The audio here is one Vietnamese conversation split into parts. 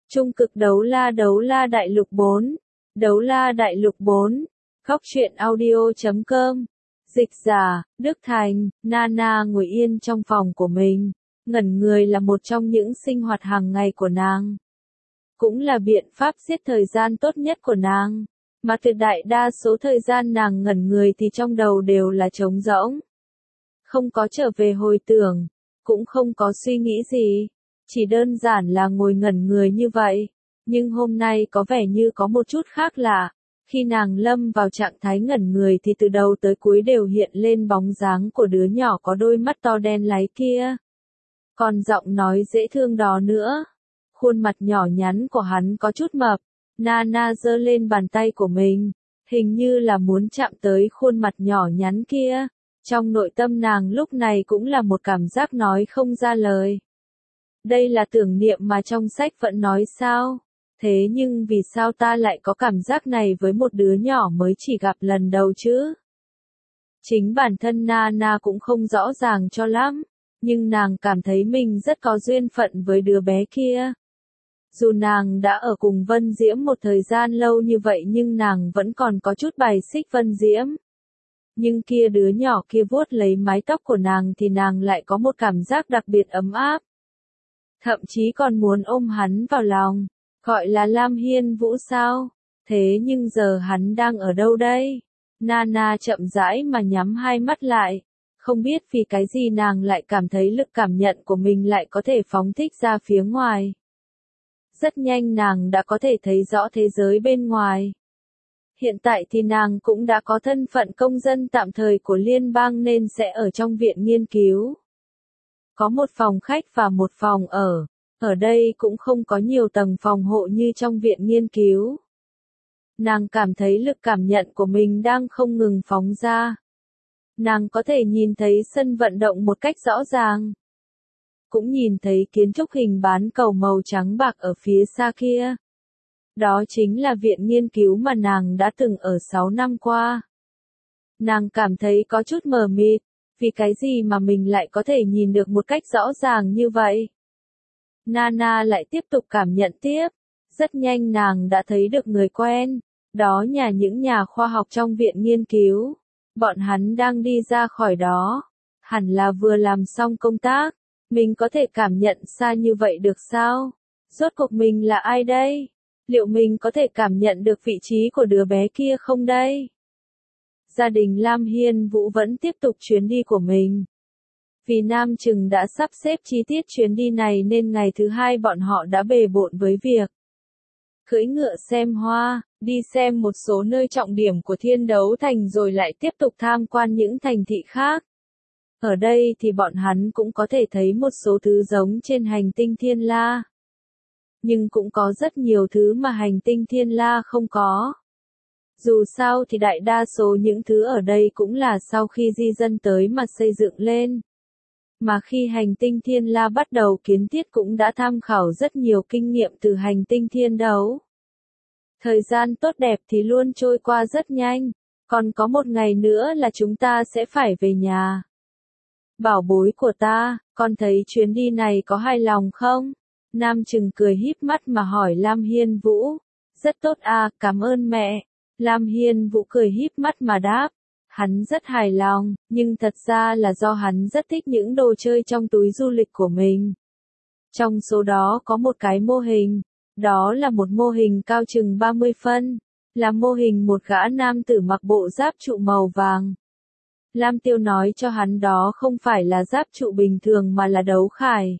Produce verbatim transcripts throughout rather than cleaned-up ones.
Trung cực đấu la đấu la đại lục bốn. Đấu la đại lục bốn. Góc truyện audio chấm com. Dịch giả, Đức Thành. Nana ngồi yên trong phòng của mình. Ngẩn người là một trong những sinh hoạt hàng ngày của nàng. Cũng là biện pháp giết thời gian tốt nhất của nàng. Mà tuyệt đại đa số thời gian nàng ngẩn người thì trong đầu đều là trống rỗng. Không có trở về hồi tưởng, cũng không có suy nghĩ gì. Chỉ đơn giản là ngồi ngẩn người như vậy. Nhưng hôm nay có vẻ như có một chút khác lạ. Khi nàng lâm vào trạng thái ngẩn người thì từ đầu tới cuối đều hiện lên bóng dáng của đứa nhỏ có đôi mắt to đen láy kia. Còn giọng nói dễ thương đó nữa. Khuôn mặt nhỏ nhắn của hắn có chút mập. Nana giơ lên bàn tay của mình. Hình như là muốn chạm tới khuôn mặt nhỏ nhắn kia. Trong nội tâm nàng lúc này cũng là một cảm giác nói không ra lời. Đây là tưởng niệm mà trong sách vẫn nói sao? Thế nhưng vì sao ta lại có cảm giác này với một đứa nhỏ mới chỉ gặp lần đầu chứ? Chính bản thân Nana cũng không rõ ràng cho lắm, nhưng nàng cảm thấy mình rất có duyên phận với đứa bé kia. Dù nàng đã ở cùng Vân Diễm một thời gian lâu như vậy nhưng nàng vẫn còn có chút bài xích Vân Diễm. Nhưng kia đứa nhỏ kia vuốt lấy mái tóc của nàng thì nàng lại có một cảm giác đặc biệt ấm áp. Thậm chí còn muốn ôm hắn vào lòng, gọi là Lam Hiên Vũ sao? Thế nhưng giờ hắn đang ở đâu đây? Nana chậm rãi mà nhắm hai mắt lại, không biết vì cái gì nàng lại cảm thấy lực cảm nhận của mình lại có thể phóng thích ra phía ngoài. Rất nhanh nàng đã có thể thấy rõ thế giới bên ngoài. Hiện tại thì nàng cũng đã có thân phận công dân tạm thời của liên bang nên sẽ ở trong viện nghiên cứu. Có một phòng khách và một phòng ở. Ở đây cũng không có nhiều tầng phòng hộ như trong viện nghiên cứu. Nàng cảm thấy lực cảm nhận của mình đang không ngừng phóng ra. Nàng có thể nhìn thấy sân vận động một cách rõ ràng. Cũng nhìn thấy kiến trúc hình bán cầu màu trắng bạc ở phía xa kia. Đó chính là viện nghiên cứu mà nàng đã từng ở sáu năm qua. Nàng cảm thấy có chút mờ mịt. Vì cái gì mà mình lại có thể nhìn được một cách rõ ràng như vậy? Nana lại tiếp tục cảm nhận tiếp. Rất nhanh nàng đã thấy được người quen. Đó là những nhà khoa học trong viện nghiên cứu. Bọn hắn đang đi ra khỏi đó. Hẳn là vừa làm xong công tác. Mình có thể cảm nhận xa như vậy được sao? Rốt cuộc mình là ai đây? Liệu mình có thể cảm nhận được vị trí của đứa bé kia không đây? Gia đình Lam Hiên Vũ vẫn tiếp tục chuyến đi của mình. Vì Nam Trừng đã sắp xếp chi tiết chuyến đi này nên ngày thứ hai bọn họ đã bề bộn với việc cưỡi ngựa xem hoa, đi xem một số nơi trọng điểm của Thiên Đấu Thành rồi lại tiếp tục tham quan những thành thị khác. Ở đây thì bọn hắn cũng có thể thấy một số thứ giống trên hành tinh Thiên La. Nhưng cũng có rất nhiều thứ mà hành tinh Thiên La không có. Dù sao thì đại đa số những thứ ở đây cũng là sau khi di dân tới mà xây dựng lên. Mà khi hành tinh Thiên La bắt đầu kiến thiết cũng đã tham khảo rất nhiều kinh nghiệm từ hành tinh Thiên Đấu. Thời gian tốt đẹp thì luôn trôi qua rất nhanh, còn có một ngày nữa là chúng ta sẽ phải về nhà. Bảo bối của ta, con thấy chuyến đi này có hài lòng không? Nam Trừng cười híp mắt mà hỏi Lam Hiên Vũ. Rất tốt à, cảm ơn mẹ. Lam Hiên Vũ cười híp mắt mà đáp. Hắn rất hài lòng, nhưng thật ra là do hắn rất thích những đồ chơi trong túi du lịch của mình. Trong số đó có một cái mô hình. Đó là một mô hình cao chừng ba mươi phân. Là mô hình một gã nam tử mặc bộ giáp trụ màu vàng. Lam Tiêu nói cho hắn đó không phải là giáp trụ bình thường mà là đấu khải.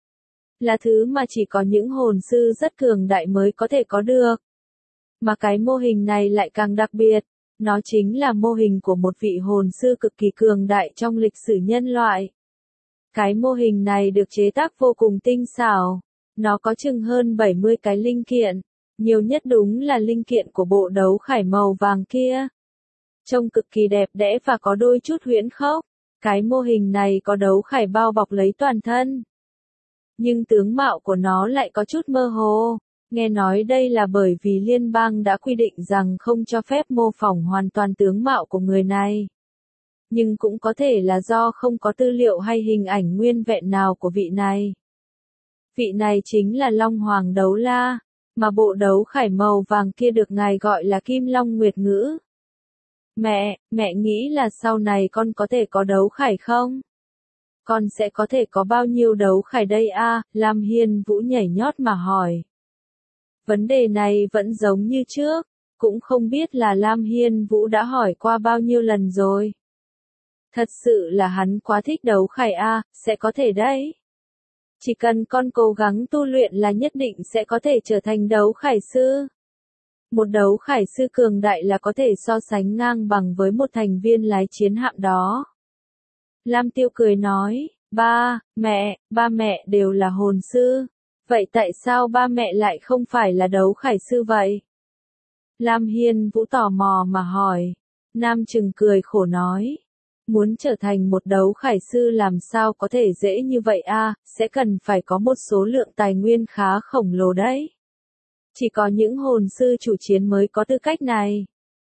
Là thứ mà chỉ có những hồn sư rất cường đại mới có thể có được. Mà cái mô hình này lại càng đặc biệt. Nó chính là mô hình của một vị hồn sư cực kỳ cường đại trong lịch sử nhân loại. Cái mô hình này được chế tác vô cùng tinh xảo. Nó có chừng hơn bảy mươi cái linh kiện. Nhiều nhất đúng là linh kiện của bộ đấu khải màu vàng kia. Trông cực kỳ đẹp đẽ và có đôi chút huyễn khốc. Cái mô hình này có đấu khải bao bọc lấy toàn thân. Nhưng tướng mạo của nó lại có chút mơ hồ. Nghe nói đây là bởi vì liên bang đã quy định rằng không cho phép mô phỏng hoàn toàn tướng mạo của người này. Nhưng cũng có thể là do không có tư liệu hay hình ảnh nguyên vẹn nào của vị này. Vị này chính là Long Hoàng Đấu La, mà bộ đấu khải màu vàng kia được ngài gọi là Kim Long Nguyệt Ngữ. Mẹ, mẹ nghĩ là sau này con có thể có đấu khải không? Con sẽ có thể có bao nhiêu đấu khải đây a? Lam Hiên Vũ nhảy nhót mà hỏi. Vấn đề này vẫn giống như trước, cũng không biết là Lam Hiên Vũ đã hỏi qua bao nhiêu lần rồi. Thật sự là hắn quá thích đấu khải a, sẽ có thể đấy. Chỉ cần con cố gắng tu luyện là nhất định sẽ có thể trở thành đấu khải sư. Một đấu khải sư cường đại là có thể so sánh ngang bằng với một thành viên lái chiến hạm đó. Lam Tiêu cười nói, ba, mẹ, ba mẹ đều là hồn sư. Vậy tại sao ba mẹ lại không phải là đấu khải sư vậy? Lam Hiên Vũ tò mò mà hỏi. Nam Trừng cười khổ nói. Muốn trở thành một đấu khải sư làm sao có thể dễ như vậy a, sẽ cần phải có một số lượng tài nguyên khá khổng lồ đấy. Chỉ có những hồn sư chủ chiến mới có tư cách này.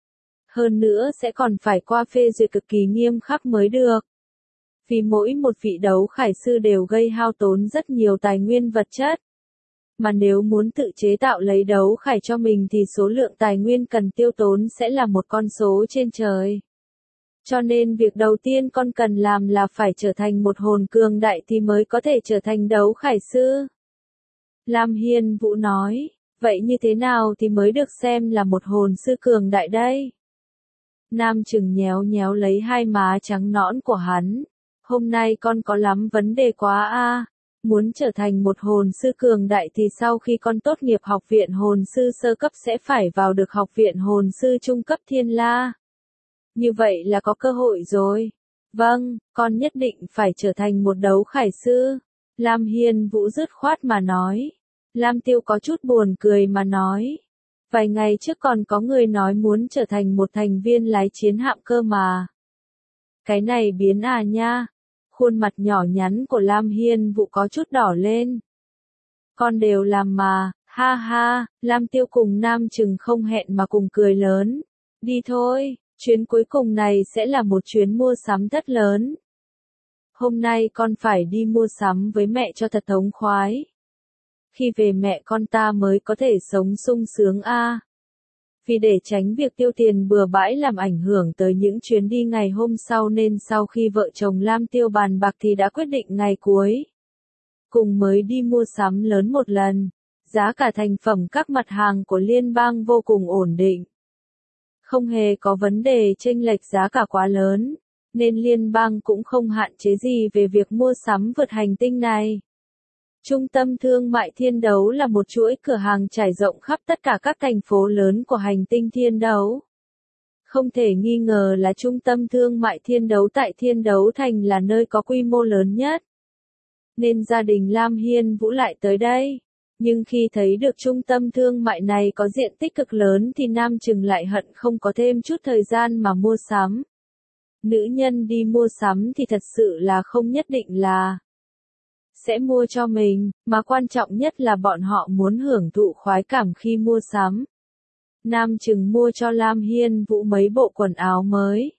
Hơn nữa sẽ còn phải qua phê duyệt cực kỳ nghiêm khắc mới được. Vì mỗi một vị đấu khải sư đều gây hao tốn rất nhiều tài nguyên vật chất. Mà nếu muốn tự chế tạo lấy đấu khải cho mình thì số lượng tài nguyên cần tiêu tốn sẽ là một con số trên trời. Cho nên việc đầu tiên con cần làm là phải trở thành một hồn cường đại thì mới có thể trở thành đấu khải sư. Lam Hiên Vũ nói, vậy như thế nào thì mới được xem là một hồn sư cường đại đây? Nam Trừng nhéo nhéo lấy hai má trắng nõn của hắn. Hôm nay con có lắm vấn đề quá a. Muốn trở thành một hồn sư cường đại thì sau khi con tốt nghiệp học viện hồn sư sơ cấp sẽ phải vào được học viện hồn sư trung cấp Thiên La. Như vậy là có cơ hội rồi. Vâng, con nhất định phải trở thành một đấu khải sư. Lam Hiên Vũ dứt khoát mà nói. Lam Tiêu có chút buồn cười mà nói. Vài ngày trước còn có người nói muốn trở thành một thành viên lái chiến hạm cơ mà. Cái này biến à nha. Khuôn mặt nhỏ nhắn của Lam Hiên Vũ có chút đỏ lên. Con đều làm mà, ha ha, Lam Tiêu cùng Nam Trừng không hẹn mà cùng cười lớn. Đi thôi, chuyến cuối cùng này sẽ là một chuyến mua sắm rất lớn. Hôm nay con phải đi mua sắm với mẹ cho thật thống khoái. Khi về mẹ con ta mới có thể sống sung sướng a. Vì để tránh việc tiêu tiền bừa bãi làm ảnh hưởng tới những chuyến đi ngày hôm sau nên sau khi vợ chồng Lam Tiêu bàn bạc thì đã quyết định ngày cuối cùng mới đi mua sắm lớn một lần. Giá cả thành phẩm các mặt hàng của liên bang vô cùng ổn định. Không hề có vấn đề chênh lệch giá cả quá lớn, nên liên bang cũng không hạn chế gì về việc mua sắm vượt hành tinh này. Trung tâm thương mại Thiên Đấu là một chuỗi cửa hàng trải rộng khắp tất cả các thành phố lớn của hành tinh Thiên Đấu. Không thể nghi ngờ là trung tâm thương mại Thiên Đấu tại Thiên Đấu Thành là nơi có quy mô lớn nhất. Nên gia đình Lam Hiên Vũ lại tới đây. Nhưng khi thấy được trung tâm thương mại này có diện tích cực lớn thì Nam Trừng lại hận không có thêm chút thời gian mà mua sắm. Nữ nhân đi mua sắm thì thật sự là không nhất định là sẽ mua cho mình, mà quan trọng nhất là bọn họ muốn hưởng thụ khoái cảm khi mua sắm. Nam Trừng mua cho Lam Hiên Vũ mấy bộ quần áo mới.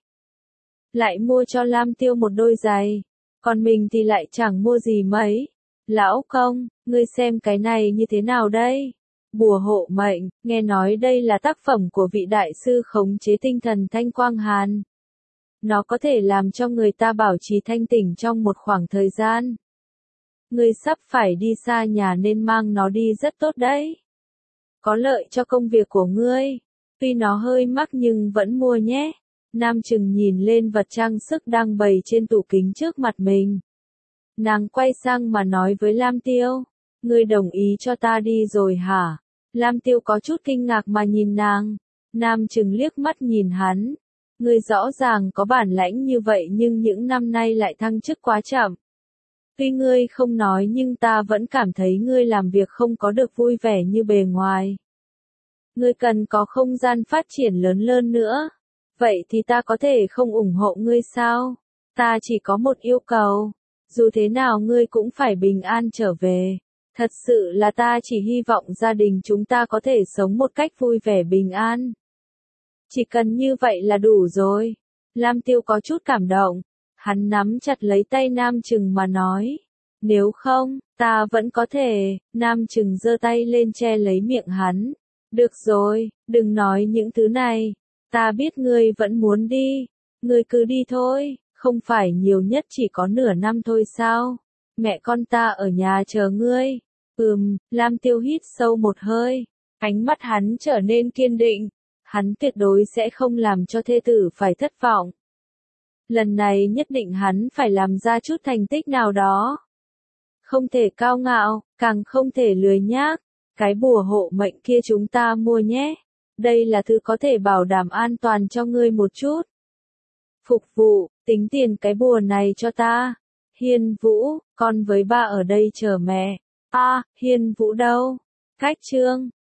Lại mua cho Lam Tiêu một đôi giày. Còn mình thì lại chẳng mua gì mấy. Lão công, ngươi xem cái này như thế nào đây? Bùa hộ mệnh, nghe nói đây là tác phẩm của vị đại sư khống chế tinh thần Thanh Quang Hàn. Nó có thể làm cho người ta bảo trì thanh tỉnh trong một khoảng thời gian. Ngươi sắp phải đi xa nhà nên mang nó đi rất tốt đấy. Có lợi cho công việc của ngươi. Tuy nó hơi mắc nhưng vẫn mua nhé. Nam Trừng nhìn lên vật trang sức đang bày trên tủ kính trước mặt mình. Nàng quay sang mà nói với Lam Tiêu. Ngươi đồng ý cho ta đi rồi hả? Lam Tiêu có chút kinh ngạc mà nhìn nàng. Nam Trừng liếc mắt nhìn hắn. Ngươi rõ ràng có bản lãnh như vậy nhưng những năm nay lại thăng chức quá chậm. Tuy ngươi không nói nhưng ta vẫn cảm thấy ngươi làm việc không có được vui vẻ như bề ngoài. Ngươi cần có không gian phát triển lớn hơn nữa. Vậy thì ta có thể không ủng hộ ngươi sao? Ta chỉ có một yêu cầu. Dù thế nào ngươi cũng phải bình an trở về. Thật sự là ta chỉ hy vọng gia đình chúng ta có thể sống một cách vui vẻ bình an. Chỉ cần như vậy là đủ rồi. Lam Tiêu có chút cảm động. Hắn nắm chặt lấy tay Nam Trừng mà nói. Nếu không, ta vẫn có thể, Nam Trừng giơ tay lên che lấy miệng hắn. Được rồi, đừng nói những thứ này. Ta biết ngươi vẫn muốn đi. Ngươi cứ đi thôi, không phải nhiều nhất chỉ có nửa năm thôi sao? Mẹ con ta ở nhà chờ ngươi. Ừm, Lam Tiêu hít sâu một hơi. Ánh mắt hắn trở nên kiên định. Hắn tuyệt đối sẽ không làm cho thê tử phải thất vọng. Lần này nhất định hắn phải làm ra chút thành tích nào đó. Không thể cao ngạo, càng không thể lười nhác. Cái bùa hộ mệnh kia chúng ta mua nhé. Đây là thứ có thể bảo đảm an toàn cho ngươi một chút. Phục vụ, tính tiền cái bùa này cho ta. Hiên Vũ, con với ba ở đây chờ mẹ. A, à, Hiên Vũ đâu? Cách trương,